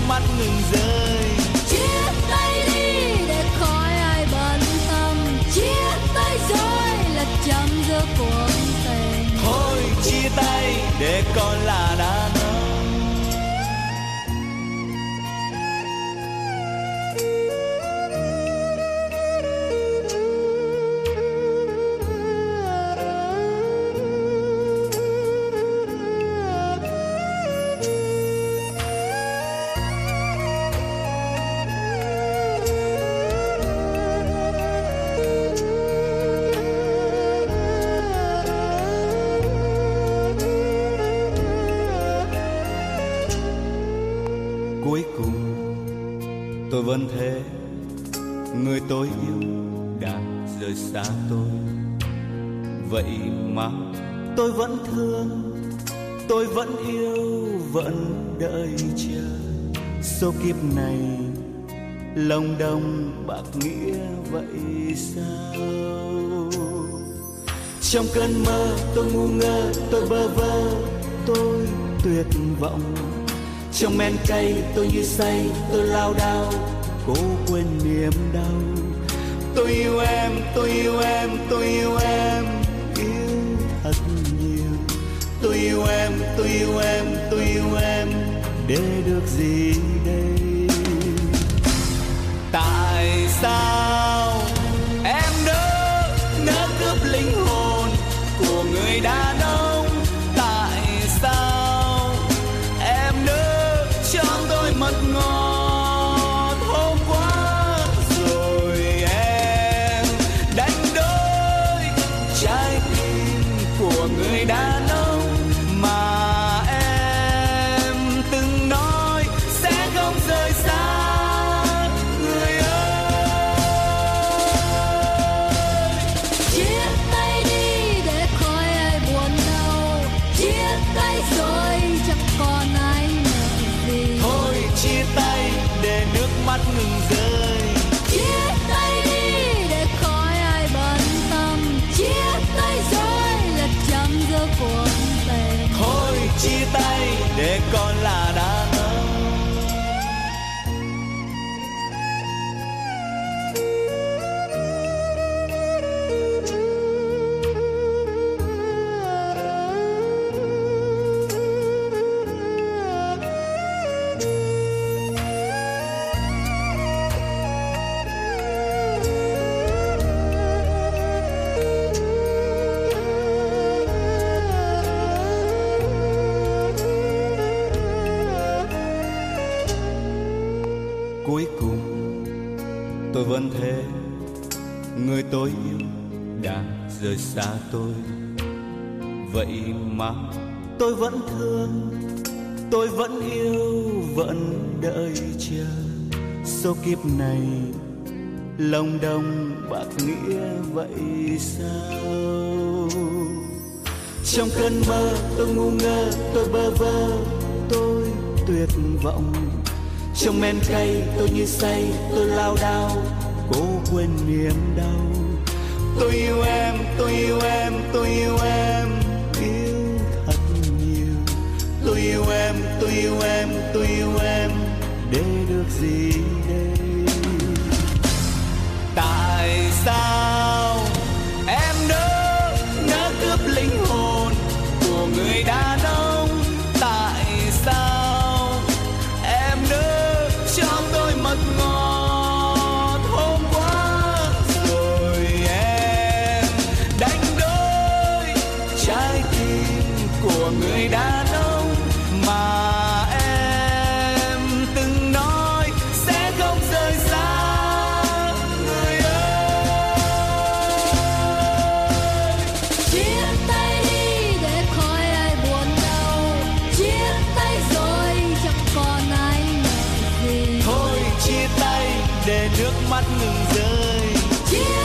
mắt ngừng rơi. Chia tay đi để khỏi ai bận tâm, chia tay rồi là chấm dứt cuộc tình. Thôi chia tay để con là đàn ông. Cuối cùng tôi vẫn thế, người tôi yêu đã rời xa tôi. Vậy mà tôi vẫn thương, tôi vẫn yêu, vẫn đợi chờ. Số kiếp này lòng đông bạc nghĩa vậy sao? Trong cơn mơ tôi ngu ngơ, tôi bơ vơ, tôi tuyệt vọng. Trong men cay tôi như say, tôi lao đao, cố quên niềm đau. Tôi yêu em, tôi yêu em, tôi yêu em, yêu thật nhiều. Tôi yêu em, tôi yêu em, tôi yêu em, để được gì đây? Tại sao em nỡ cướp linh hồn của người đàn ông? Tại sao em nỡ cho tôi mật ngọt hôm qua, rồi em đánh đổi trái tim của người đàn ông mà em từng nói sẽ không rời xa. Người ơi, Chia tay đi để khỏi ai buồn đau, chia tay rồi chẳng còn ai nợ gì. thôi chia tay để nước mắt ngừng rơi. Chia tay đi để khỏi ai bận tâm, chia tay rồi là chấm dứt cuộc tình. Thôi chia tay để con là đàn ông. Cuối cùng tôi vẫn thế, người tôi yêu đã rời xa tôi. Vậy mà tôi vẫn thương, tôi vẫn yêu, vẫn đợi chờ. Số kiếp này lòng đông bạc nghĩa vậy sao? Trong cơn mơ tôi ngu ngơ, tôi bơ vơ, tôi tuyệt vọng. Trong men cay tôi như say, tôi lao đao, cố quên niềm đau. Tôi yêu em, tôi yêu em, tôi yêu em, yêu thật nhiều. Tôi yêu em, tôi yêu em, tôi yêu em, để được gì đây? Tại sao em nỡ cướp linh hồn của người đàn ông? Tại sao em nỡ cho tôi mật ngọt hôm qua, rồi em đánh đổi trái tim của người đàn ông mà em từng nói sẽ không rời xa. Người ơi, Chia tay đi để khỏi ai buồn đau, chia tay rồi chẳng còn ai nợ gì. thôi chia tay để nước mắt ngừng rơi. Chia